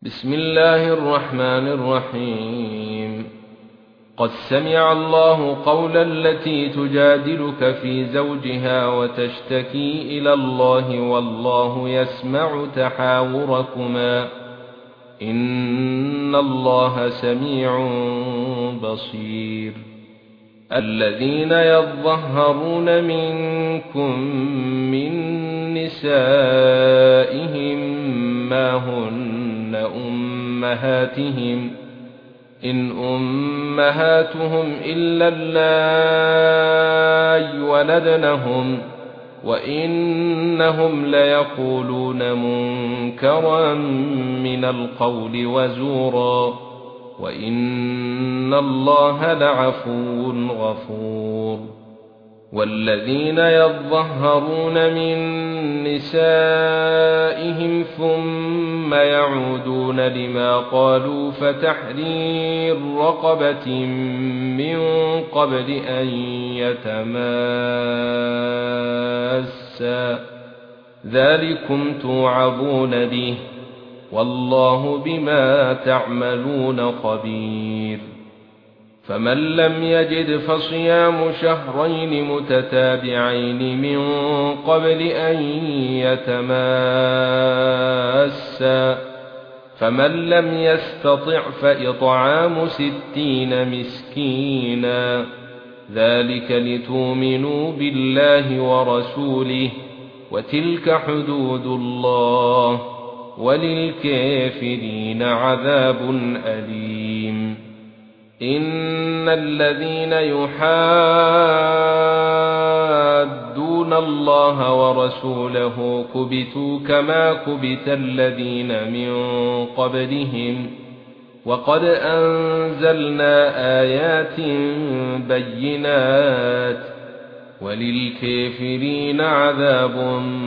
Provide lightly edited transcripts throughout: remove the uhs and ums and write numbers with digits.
بسم الله الرحمن الرحيم. قد سمع الله قول التي تجادلك في زوجها وتشتكي إلى الله والله يسمع تحاوركما إن الله سميع بصير. الذين يظهرون منكم من نسائهم ما هن أمهاتهم إن أمهاتهم إلا اللائي ولدنهم وإنهم ليقولون منكرا من القول وزورا وإن الله لعفو غفور. والذين يظهرون من نسائهم ثم يعودون لما قالوا فتحرير رقبة من قبل أن يتماسا ذلكم توعظون به والله بما تعملون خبير. فمن لم يجد فصيام شهرين متتابعين من قبل أن يتماسا فمن لم يستطع فإطعام 60 مسكينا ذلك لتؤمنوا بالله ورسوله وتلك حدود الله وللكافرين عذاب أليم. إن الذين يحادون الله ورسوله كبتوا كما كبت الذين من قبلهم وقد أنزلنا آيات بينات وللكافرين عذاب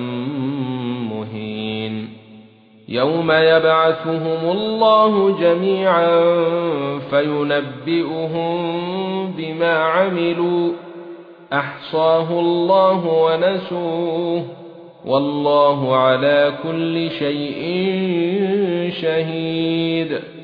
مهين. يوم يبعثهم الله جميعا فينبئهم بما عملوا أحصاه الله ونسوه والله على كل شيء شهيد.